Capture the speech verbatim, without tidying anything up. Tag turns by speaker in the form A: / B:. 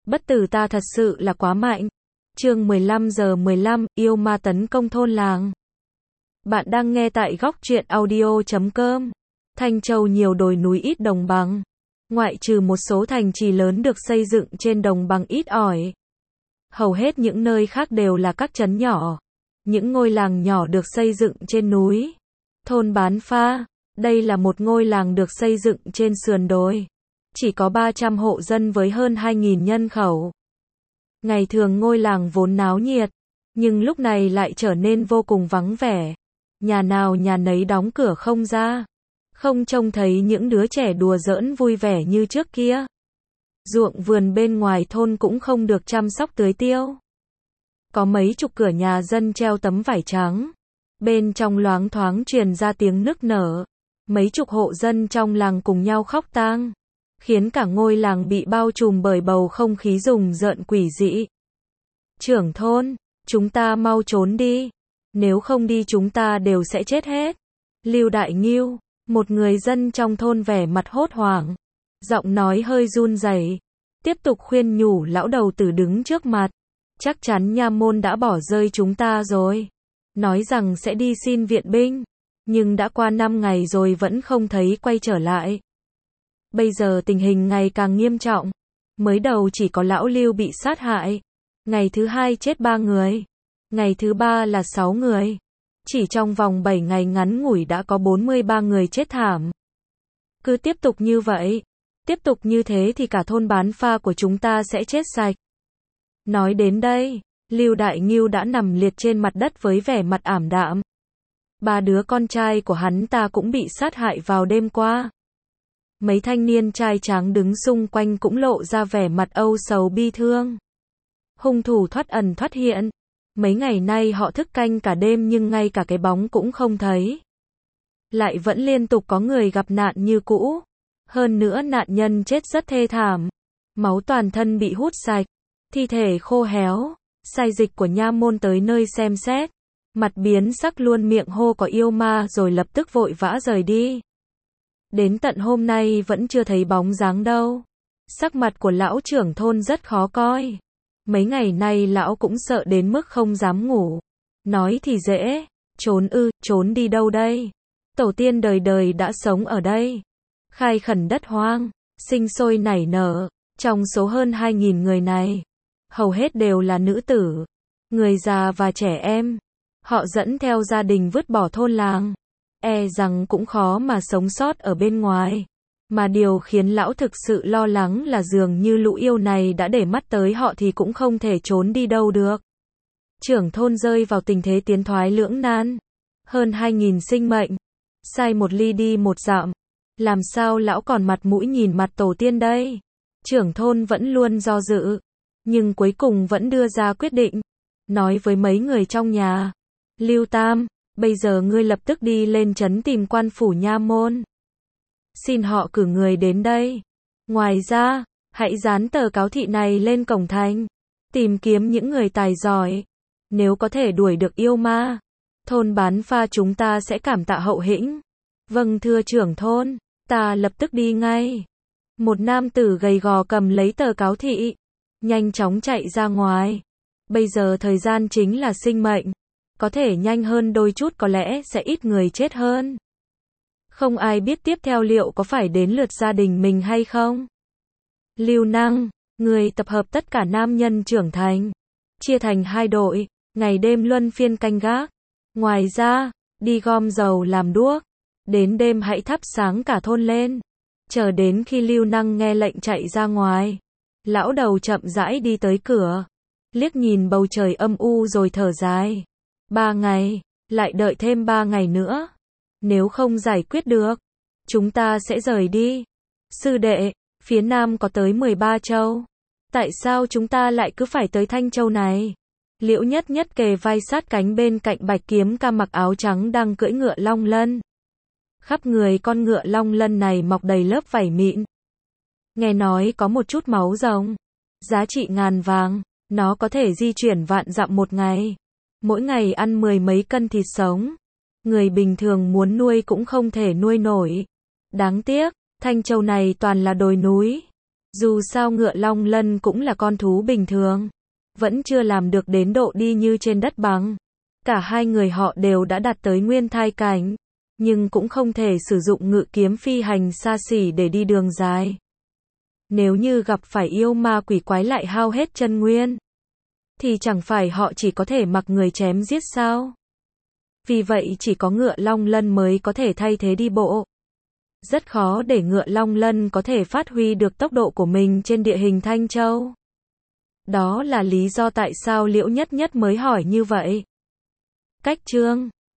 A: Bất tử ta thật sự là quá mạnh. Chương mười lăm giờ mười lăm, yêu ma tấn công thôn làng. Bạn đang nghe tại góc truyện audio chấm com. Thanh Châu nhiều đồi núi ít đồng bằng. Ngoại trừ một số thành trì lớn được xây dựng trên đồng bằng ít ỏi. Hầu hết những nơi khác đều là các trấn nhỏ. Những ngôi làng nhỏ được xây dựng trên núi. Thôn Bán Pha, đây là một ngôi làng được xây dựng trên sườn đồi. Chỉ có ba trăm hộ dân với hơn hai nghìn nhân khẩu. Ngày thường ngôi làng vốn náo nhiệt, nhưng lúc này lại trở nên vô cùng vắng vẻ. Nhà nào nhà nấy đóng cửa không ra. Không trông thấy những đứa trẻ đùa giỡn vui vẻ như trước kia. Ruộng vườn bên ngoài thôn cũng không được chăm sóc tưới tiêu. Có mấy chục cửa nhà dân treo tấm vải trắng. Bên trong loáng thoáng truyền ra tiếng nức nở. Mấy chục hộ dân trong làng cùng nhau khóc tang, khiến cả ngôi làng bị bao trùm bởi bầu không khí rùng rợn quỷ dị. Trưởng thôn, chúng ta mau trốn đi. Nếu không đi chúng ta đều sẽ chết hết. Lưu Đại Ngưu, một người dân trong thôn vẻ mặt hốt hoảng. Giọng nói hơi run rẩy, tiếp tục khuyên nhủ lão đầu tử đứng trước mặt. Chắc chắn nha môn đã bỏ rơi chúng ta rồi. Nói rằng sẽ đi xin viện binh. Nhưng đã qua năm ngày rồi vẫn không thấy quay trở lại. Bây giờ tình hình ngày càng nghiêm trọng. Mới đầu chỉ có lão Lưu bị sát hại. Ngày thứ hai chết ba người. Ngày thứ ba là sáu người. Chỉ trong vòng bảy ngày ngắn ngủi đã có bốn mươi ba người chết thảm. Cứ tiếp tục như vậy, tiếp tục như thế thì cả thôn Bán Pha của chúng ta sẽ chết sạch. Nói đến đây, Lưu Đại Ngưu đã nằm liệt trên mặt đất với vẻ mặt ảm đạm. Ba đứa con trai của hắn ta cũng bị sát hại vào đêm qua. Mấy thanh niên trai tráng đứng xung quanh cũng lộ ra vẻ mặt âu sầu bi thương. Hung thủ thoát ẩn thoát hiện. Mấy ngày nay họ thức canh cả đêm nhưng ngay cả cái bóng cũng không thấy. Lại vẫn liên tục có người gặp nạn như cũ. Hơn nữa nạn nhân chết rất thê thảm. Máu toàn thân bị hút sạch. Thi thể khô héo. Sai dịch của nha môn tới nơi xem xét. Mặt biến sắc luôn miệng hô có yêu ma rồi lập tức vội vã rời đi. Đến tận hôm nay vẫn chưa thấy bóng dáng đâu. Sắc mặt của lão trưởng thôn rất khó coi. Mấy ngày nay lão cũng sợ đến mức không dám ngủ. Nói thì dễ, trốn ư, trốn đi đâu đây? Tổ tiên đời đời đã sống ở đây. Khai khẩn đất hoang, sinh sôi nảy nở. Trong số hơn hai nghìn người này, hầu hết đều là nữ tử, người già và trẻ em. Họ dẫn theo gia đình vứt bỏ thôn làng. E rằng cũng khó mà sống sót ở bên ngoài. Mà điều khiến lão thực sự lo lắng là dường như lũ yêu này đã để mắt tới họ thì cũng không thể trốn đi đâu được. Trưởng thôn rơi vào tình thế tiến thoái lưỡng nan. Hơn hai nghìn sinh mệnh. Sai một ly đi một dặm. Làm sao lão còn mặt mũi nhìn mặt tổ tiên đây? Trưởng thôn vẫn luôn do dự. Nhưng cuối cùng vẫn đưa ra quyết định. Nói với mấy người trong nhà. Lưu Tam, bây giờ ngươi lập tức đi lên trấn tìm quan phủ nha môn. Xin họ cử người đến đây. Ngoài ra, hãy dán tờ cáo thị này lên cổng thành. Tìm kiếm những người tài giỏi. Nếu có thể đuổi được yêu ma, thôn Bán Pha chúng ta sẽ cảm tạ hậu hĩnh. Vâng thưa trưởng thôn, ta lập tức đi ngay. Một nam tử gầy gò cầm lấy tờ cáo thị, nhanh chóng chạy ra ngoài. Bây giờ thời gian chính là sinh mệnh. Có thể nhanh hơn đôi chút có lẽ sẽ ít người chết hơn. Không ai biết tiếp theo liệu có phải đến lượt gia đình mình hay không. Lưu Năng, người tập hợp tất cả nam nhân trưởng thành. Chia thành hai đội, ngày đêm luân phiên canh gác. Ngoài ra, đi gom dầu làm đuốc. Đến đêm hãy thắp sáng cả thôn lên. Chờ đến khi Lưu Năng nghe lệnh chạy ra ngoài. Lão đầu chậm rãi đi tới cửa. Liếc nhìn bầu trời âm u rồi thở dài. Ba ngày, lại đợi thêm ba ngày nữa. Nếu không giải quyết được, chúng ta sẽ rời đi. Sư đệ, phía nam có tới mười ba châu. Tại sao chúng ta lại cứ phải tới Thanh Châu này? Liễu Nhất Nhất kề vai sát cánh bên cạnh Bạch Kiếm Ca mặc áo trắng đang cưỡi ngựa long lân. Khắp người con ngựa long lân này mọc đầy lớp vảy mịn. Nghe nói có một chút máu rồng. Giá trị ngàn vàng, nó có thể di chuyển vạn dặm một ngày. Mỗi ngày ăn mười mấy cân thịt sống. Người bình thường muốn nuôi cũng không thể nuôi nổi. Đáng tiếc, Thanh Châu này toàn là đồi núi. Dù sao ngựa long lân cũng là con thú bình thường, vẫn chưa làm được đến độ đi như trên đất bằng. Cả hai người họ đều đã đạt tới nguyên thai cảnh, nhưng cũng không thể sử dụng ngự kiếm phi hành xa xỉ để đi đường dài. Nếu như gặp phải yêu ma quỷ quái lại hao hết chân nguyên, thì chẳng phải họ chỉ có thể mặc người chém giết sao? Vì vậy chỉ có ngựa long lân mới có thể thay thế đi bộ. Rất khó để ngựa long lân có thể phát huy được tốc độ của mình trên địa hình Thanh Châu. Đó là lý do tại sao Liễu Nhất Nhất mới hỏi như vậy. Cách chương